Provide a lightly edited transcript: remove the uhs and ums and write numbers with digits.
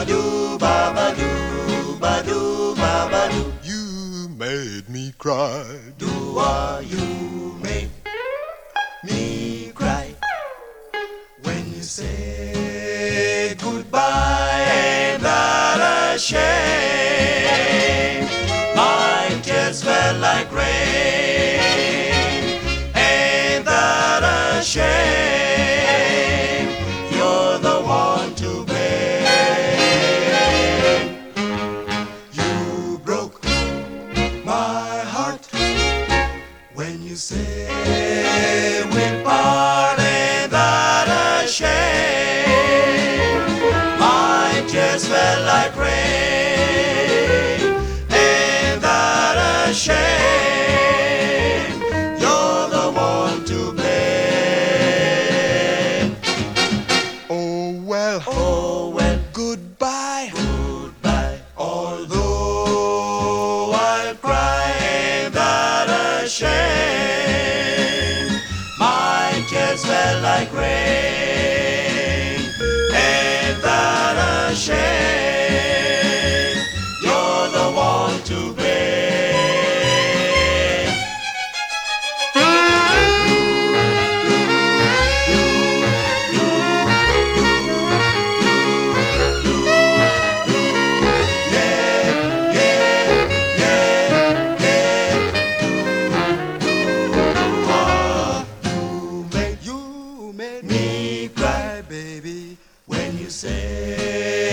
doo, ba doo, ba doo. You made me cry. Do you make me cry when you say goodbye? Ain't that a shame? My tears fell like rain. Ain't that a shame? You're the one to blame. You broke my heart when you say we part. Ain't that a shame? My tears fell like rain. Ain't that a shame? You're the one to blame. Oh well, Goodbye. goodbye. Although I'll cry, ain't that a shame? My tears fell like rain. Ain't that a shame? You're the one to blame. You made me cry, baby, when you say